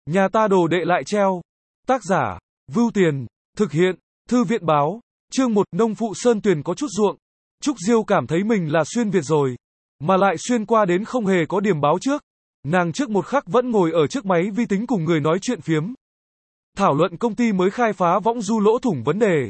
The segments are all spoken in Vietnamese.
Nhà ta đồ đệ lại treo. Tác giả, Vưu Tiền, thực hiện, Thư viện báo, chương 1, nông phụ Sơn Tuyền có chút ruộng. Trúc Diêu cảm thấy mình là xuyên Việt rồi, mà lại xuyên qua đến không hề có điểm báo trước. Nàng trước một khắc vẫn ngồi ở trước máy vi tính cùng người nói chuyện phiếm. Thảo luận công ty mới khai phá võng du lỗ thủng vấn đề.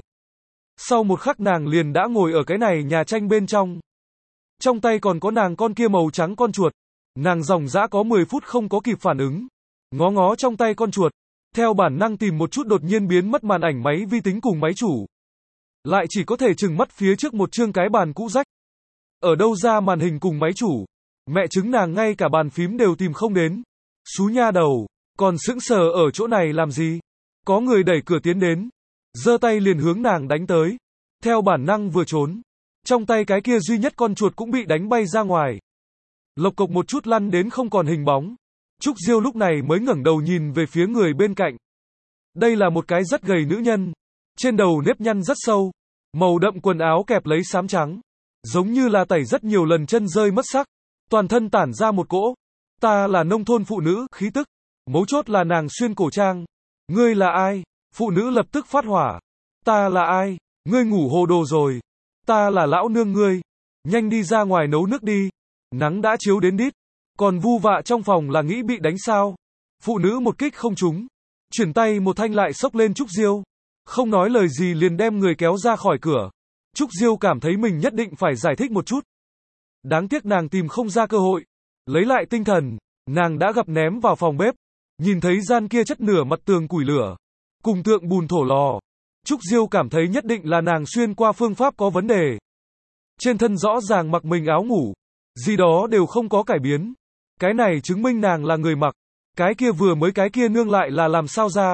Sau một khắc nàng liền đã ngồi ở cái này nhà tranh bên trong. Trong tay còn có nàng con kia màu trắng con chuột. Nàng dòng dã có 10 phút không có kịp phản ứng. Ngó ngó trong tay con chuột. Theo bản năng tìm một chút đột nhiên biến mất màn ảnh máy vi tính cùng máy chủ. Lại chỉ có thể chừng mắt phía trước một chương cái bàn cũ rách. Ở đâu ra màn hình cùng máy chủ. Mẹ chứng nàng ngay cả bàn phím đều tìm không đến. Xú nha đầu, còn sững sờ ở chỗ này làm gì? Có người đẩy cửa tiến đến. Giơ tay liền hướng nàng đánh tới. Theo bản năng vừa trốn. Trong tay cái kia duy nhất con chuột cũng bị đánh bay ra ngoài. Lộc cộc một chút lăn đến không còn hình bóng. Trúc Diêu lúc này mới ngẩng đầu nhìn về phía người bên cạnh. Đây là một cái rất gầy nữ nhân. Trên đầu nếp nhăn rất sâu. Màu đậm quần áo kẹp lấy xám trắng. Giống như là tẩy rất nhiều lần chân rơi mất sắc. Toàn thân tản ra một cỗ. Ta là nông thôn phụ nữ, khí tức. Mấu chốt là nàng xuyên cổ trang. Ngươi là ai? Phụ nữ lập tức phát hỏa. Ta là ai? Ngươi ngủ hồ đồ rồi. Ta là lão nương ngươi. Nhanh đi ra ngoài nấu nước đi. Nắng đã chiếu đến đít. Còn vu vạ trong phòng là nghĩ bị đánh sao? Phụ nữ một kích không trúng. Chuyển tay một thanh lại xốc lên Trúc Diêu. Không nói lời gì liền đem người kéo ra khỏi cửa. Trúc Diêu cảm thấy mình nhất định phải giải thích một chút. Đáng tiếc nàng tìm không ra cơ hội. Lấy lại tinh thần, nàng đã gặp ném vào phòng bếp. Nhìn thấy gian kia chất nửa mặt tường củi lửa. Cùng tượng bùn thổ lò. Trúc Diêu cảm thấy nhất định là nàng xuyên qua phương pháp có vấn đề. Trên thân rõ ràng mặc mình áo ngủ. Gì đó đều không có cải biến. Cái này chứng minh nàng là người mặc. Cái kia vừa mới cái kia nương lại là làm sao ra.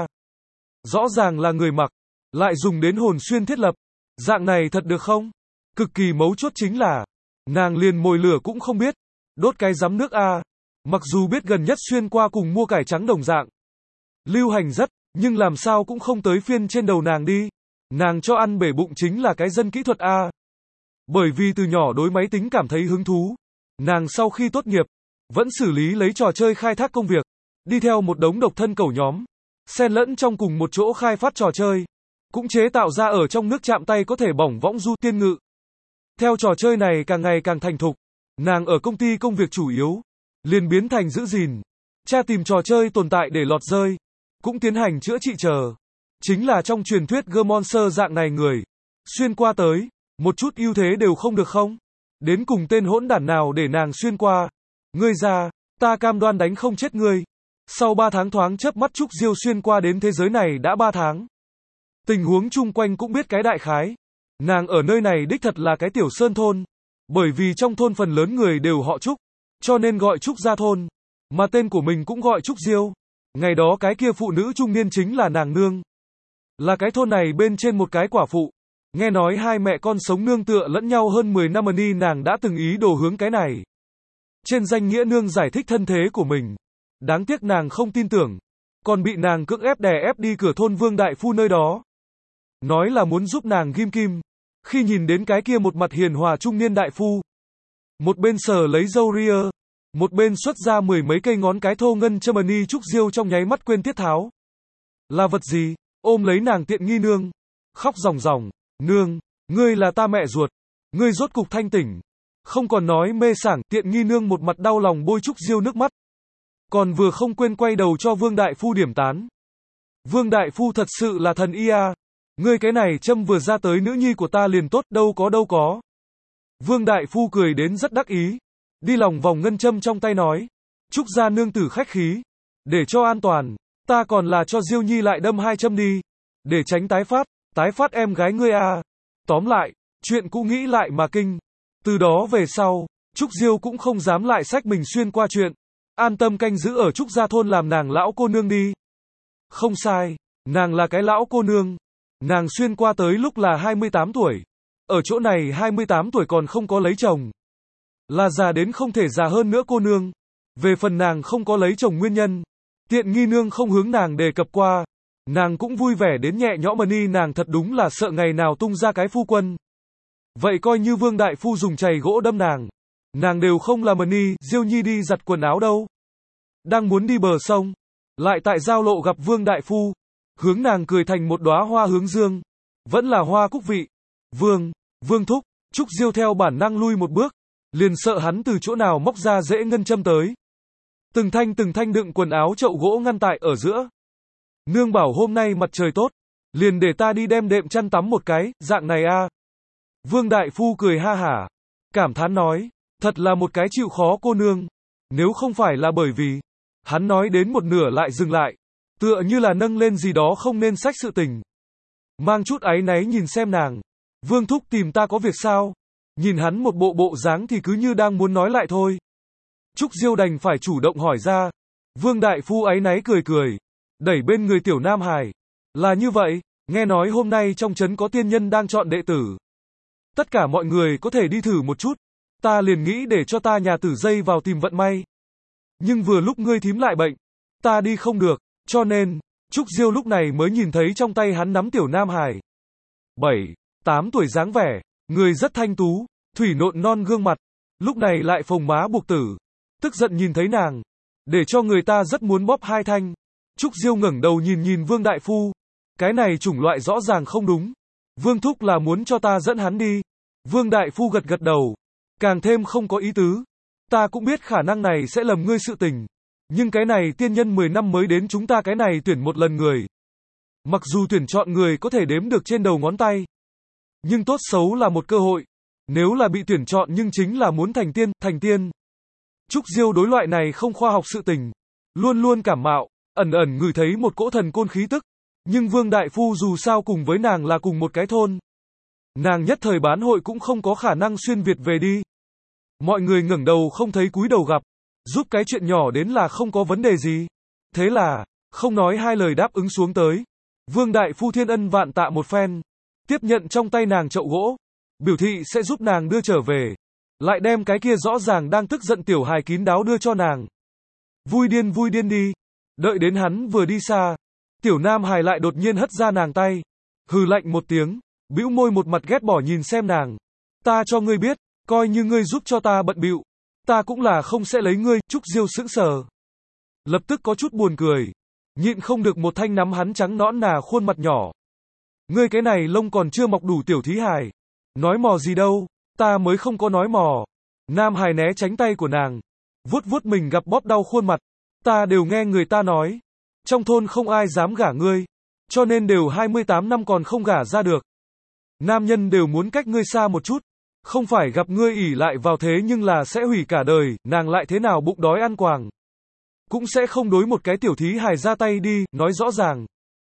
Rõ ràng là người mặc. Lại dùng đến hồn xuyên thiết lập. Dạng này thật được không? Cực kỳ mấu chốt chính là. Nàng liền mồi lửa cũng không biết. Đốt cái giấm nước a. Mặc dù biết gần nhất xuyên qua cùng mua cải trắng đồng dạng. Lưu hành rất, nhưng làm sao cũng không tới phiên trên đầu nàng đi. Nàng cho ăn bể bụng chính là cái dân kỹ thuật a. Bởi vì từ nhỏ đối máy tính cảm thấy hứng thú. Nàng sau khi tốt nghiệp, vẫn xử lý lấy trò chơi khai thác công việc. Đi theo một đống độc thân cẩu nhóm. Xen lẫn trong cùng một chỗ khai phát trò chơi. Cũng chế tạo ra ở trong nước chạm tay có thể bỏng võng du tiên ngự. Theo trò chơi này càng ngày càng thành thục. Nàng ở công ty công việc chủ yếu. Liền biến thành giữ gìn. Tra tìm trò chơi tồn tại để lọt rơi. Cũng tiến hành chữa trị chờ. Chính là trong truyền thuyết G-Monster dạng này người. Xuyên qua tới. Một chút ưu thế đều không được không? Đến cùng tên hỗn đản nào để nàng xuyên qua. Ngươi ra, ta cam đoan đánh không chết ngươi. Sau 3 tháng thoáng chớp mắt Trúc Diêu xuyên qua đến thế giới này đã 3 tháng. Tình huống chung quanh cũng biết cái đại khái. Nàng ở nơi này đích thật là cái tiểu sơn thôn. Bởi vì trong thôn phần lớn người đều họ Trúc. Cho nên gọi Trúc gia thôn. Mà tên của mình cũng gọi Trúc Diêu. Ngày đó cái kia phụ nữ trung niên chính là nàng nương. Là cái thôn này bên trên một cái quả phụ. Nghe nói hai mẹ con sống nương tựa lẫn nhau hơn 10 năm đi nàng đã từng ý đồ hướng cái này. Trên danh nghĩa nương giải thích thân thế của mình. Đáng tiếc nàng không tin tưởng. Còn bị nàng cưỡng ép đè ép đi cửa thôn Vương Đại Phu nơi đó. Nói là muốn giúp nàng ghim kim. Khi nhìn đến cái kia một mặt hiền hòa trung niên đại phu. Một bên sờ lấy râu ria. Một bên xuất ra 10 mấy cây ngón cái thô ngân châm ni Trúc Diêu trong nháy mắt quên tiết tháo. Là vật gì? Ôm lấy nàng tiện nghi nương. Khóc ròng ròng. Nương, ngươi là ta mẹ ruột. Ngươi rốt cục thanh tỉnh. Không còn nói mê sảng, tiện nghi nương một mặt đau lòng bôi Trúc Diêu nước mắt. Còn vừa không quên quay đầu cho Vương Đại Phu điểm tán. Vương Đại Phu thật sự là thần y a. Ngươi cái này châm vừa ra tới nữ nhi của ta liền tốt, đâu có. Vương Đại Phu cười đến rất đắc ý. Đi lòng vòng ngân châm trong tay nói. Trúc gia nương tử khách khí. Để cho an toàn, ta còn là cho Diêu nhi lại đâm 2 châm đi. Để tránh tái phát em gái ngươi a. Tóm lại, chuyện cũ nghĩ lại mà kinh. Từ đó về sau, Trúc Diêu cũng không dám lại xách mình xuyên qua chuyện. An tâm canh giữ ở Trúc gia thôn làm nàng lão cô nương đi. Không sai, nàng là cái lão cô nương. Nàng xuyên qua tới lúc là 28 tuổi. Ở chỗ này 28 tuổi còn không có lấy chồng. Là già đến không thể già hơn nữa cô nương. Về phần nàng không có lấy chồng nguyên nhân. Tiện nghi nương không hướng nàng đề cập qua. Nàng cũng vui vẻ đến nhẹ nhõm ni nàng thật đúng là sợ ngày nào tung ra cái phu quân. Vậy coi như Vương Đại Phu dùng chày gỗ đâm nàng. Nàng đều không làm ni, Diêu nhi đi giặt quần áo đâu. Đang muốn đi bờ sông. lại tại giao lộ gặp Vương Đại Phu, hướng nàng cười thành một đóa hoa hướng dương, vẫn là hoa cúc vị. Vương thúc, Trúc Diêu theo bản năng lui một bước, liền sợ hắn từ chỗ nào móc ra rễ ngân châm tới. Từng thanh đựng quần áo chậu gỗ ngăn tại ở giữa. Nương bảo hôm nay mặt trời tốt, liền để ta đi đem đệm chăn tắm một cái, dạng này a. Vương Đại Phu cười ha hả, cảm thán nói, thật là một cái chịu khó cô nương. Nếu không phải là bởi vì, hắn nói đến một nửa lại dừng lại, tựa như là nâng lên gì đó không nên sách sự tình. Mang chút áy náy nhìn xem nàng, Vương thúc tìm ta có việc sao? Nhìn hắn một bộ dáng thì cứ như đang muốn nói lại thôi. Trúc Diêu đành phải chủ động hỏi ra. Vương Đại Phu áy náy cười, đẩy bên người tiểu Nam Hải. Là như vậy, nghe nói hôm nay trong trấn có tiên nhân đang chọn đệ tử. Tất cả mọi người có thể đi thử một chút. Ta liền nghĩ để cho ta nhà tử dây vào tìm vận may. Nhưng vừa lúc ngươi thím lại bệnh, ta đi không được, cho nên, Trúc Diêu lúc này mới nhìn thấy trong tay hắn nắm tiểu Nam Hải. 7-8 tuổi dáng vẻ, người rất thanh tú, thủy nộn non gương mặt, lúc này lại phồng má buộc tử. Tức giận nhìn thấy nàng, để cho người ta rất muốn bóp hai thanh. Trúc Diêu ngẩng đầu nhìn Vương Đại Phu, cái này chủng loại rõ ràng không đúng. Vương thúc là muốn cho ta dẫn hắn đi. Vương Đại Phu gật đầu, càng thêm không có ý tứ. Ta cũng biết khả năng này sẽ lầm ngươi sự tình, nhưng cái này tiên nhân 10 năm mới đến chúng ta cái này tuyển một lần người. Mặc dù tuyển chọn người có thể đếm được trên đầu ngón tay, nhưng tốt xấu là một cơ hội. Nếu là bị tuyển chọn nhưng chính là muốn thành tiên. Trúc Diêu đối loại này không khoa học sự tình, luôn luôn cảm mạo, ẩn ngửi thấy một cỗ thần côn khí tức. Nhưng Vương Đại Phu dù sao cùng với nàng là cùng một cái thôn. Nàng nhất thời bán hội cũng không có khả năng xuyên Việt về đi. Mọi người ngẩng đầu không thấy cúi đầu gặp, giúp cái chuyện nhỏ đến là không có vấn đề gì. Thế là, không nói hai lời đáp ứng xuống tới. Vương Đại Phu thiên ân vạn tạ một phen, tiếp nhận trong tay nàng chậu gỗ, biểu thị sẽ giúp nàng đưa trở về. Lại đem cái kia rõ ràng đang tức giận tiểu hài kín đáo đưa cho nàng. Vui điên đi. Đợi đến hắn vừa đi xa, tiểu Nam Hài lại đột nhiên hất ra nàng tay. Hừ lạnh một tiếng, bĩu môi một mặt ghét bỏ nhìn xem nàng. Ta cho ngươi biết, coi như ngươi giúp cho ta bận bịu, ta cũng là không sẽ lấy ngươi. Trúc Diêu sững sờ, lập tức có chút buồn cười, nhịn không được một thanh nắm hắn trắng nõn nà khuôn mặt nhỏ. Ngươi cái này lông còn chưa mọc đủ tiểu thí hài, nói mò gì đâu, ta mới không có nói mò. Nam Hài né tránh tay của nàng, vuốt mình gặp bóp đau khuôn mặt. Ta đều nghe người ta nói, trong thôn không ai dám gả ngươi, cho nên đều 28 năm còn không gả ra được. Nam nhân đều muốn cách ngươi xa một chút, không phải gặp ngươi ỷ lại vào thế nhưng là sẽ hủy cả đời. Nàng lại thế nào bụng đói ăn quàng, cũng sẽ không đối một cái tiểu thí hài ra tay đi. Nói rõ ràng,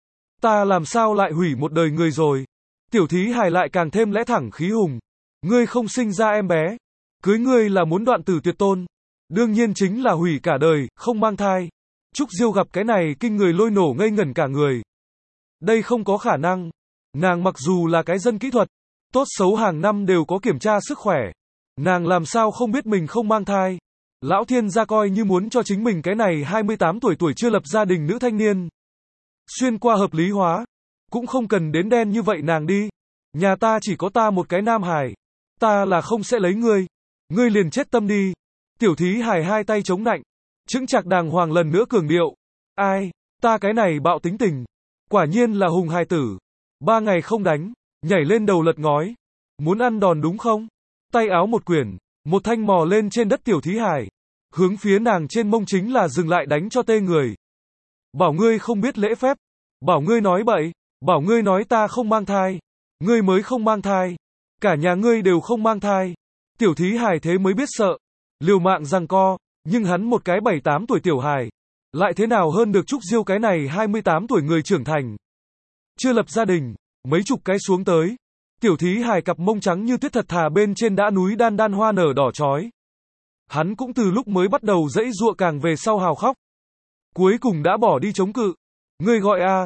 ta làm sao lại hủy một đời người rồi. Tiểu thí hài lại càng thêm lẽ thẳng khí hùng. Ngươi không sinh ra em bé, cưới ngươi là muốn đoạn tử tuyệt tôn, đương nhiên chính là hủy cả đời, không mang thai. Trúc Diêu gặp cái này kinh người lôi nổ ngây ngẩn cả người. Đây không có khả năng. Nàng mặc dù là cái dân kỹ thuật, tốt xấu hàng năm đều có kiểm tra sức khỏe. Nàng làm sao không biết mình không mang thai. Lão thiên gia coi như muốn cho chính mình cái này 28 tuổi chưa lập gia đình nữ thanh niên xuyên qua hợp lý hóa, cũng không cần đến đen như vậy nàng đi. Nhà ta chỉ có ta một cái Nam Hài, ta là không sẽ lấy ngươi. Ngươi liền chết tâm đi. Tiểu thí hài hai tay chống nạnh, chững chạc đàng hoàng lần nữa cường điệu. Ai, ta cái này bạo tính tình, quả nhiên là hùng hài tử. 3 ngày không đánh, nhảy lên đầu lật ngói. Muốn ăn đòn đúng không? Tay áo một quyển, một thanh mò lên trên đất tiểu thí hài, hướng phía nàng trên mông chính là dừng lại đánh cho tê người. Bảo ngươi không biết lễ phép, bảo ngươi nói bậy, bảo ngươi nói ta không mang thai. Ngươi mới không mang thai, cả nhà ngươi đều không mang thai. Tiểu thí hài thế mới biết sợ, liều mạng giằng co, nhưng hắn một cái 7-8 tuổi tiểu hài, lại thế nào hơn được Trúc Diêu cái này 28 tuổi người trưởng thành. Chưa lập gia đình, mấy chục cái xuống tới, tiểu thí hài cặp mông trắng như tuyết thật thà bên trên đã núi đan hoa nở đỏ chói. Hắn cũng từ lúc mới bắt đầu dãy dụa càng về sau hào khóc, cuối cùng đã bỏ đi chống cự. Ngươi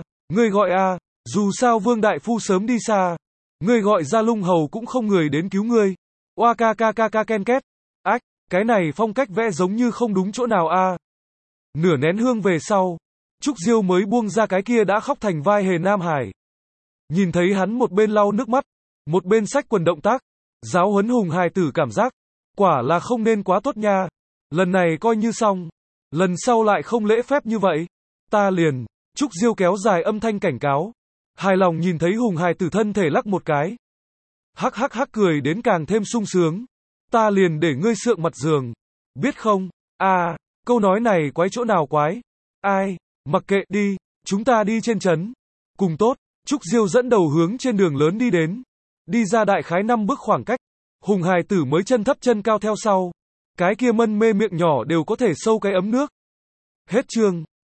gọi a, dù sao Vương Đại Phu sớm đi xa, ngươi gọi ra lung hầu cũng không người đến cứu ngươi. Oa ca ken két. Ách, cái này phong cách vẽ giống như không đúng chỗ nào a. Nửa nén hương về sau, Trúc Diêu mới buông ra cái kia đã khóc thành vai hề Nam Hải. Nhìn thấy hắn một bên lau nước mắt, một bên xách quần động tác, giáo huấn hùng hài tử cảm giác, quả là không nên quá tốt nha. Lần này coi như xong, lần sau lại không lễ phép như vậy. Ta liền. Trúc Diêu kéo dài âm thanh cảnh cáo. Hài lòng nhìn thấy Hùng hài tử thân thể lắc một cái. Hắc hắc hắc cười đến càng thêm sung sướng. Ta liền để ngươi sượng mặt giường. Biết không? À, câu nói này quái chỗ nào quái? Ai? Mặc kệ đi, chúng ta đi trên trấn. Cùng tốt, Trúc Diêu dẫn đầu hướng trên đường lớn đi đến. Đi ra đại khái 5 bước khoảng cách. Hùng hài tử mới chân thấp chân cao theo sau. Cái kia mân mê miệng nhỏ đều có thể sâu cái ấm nước. Hết chương.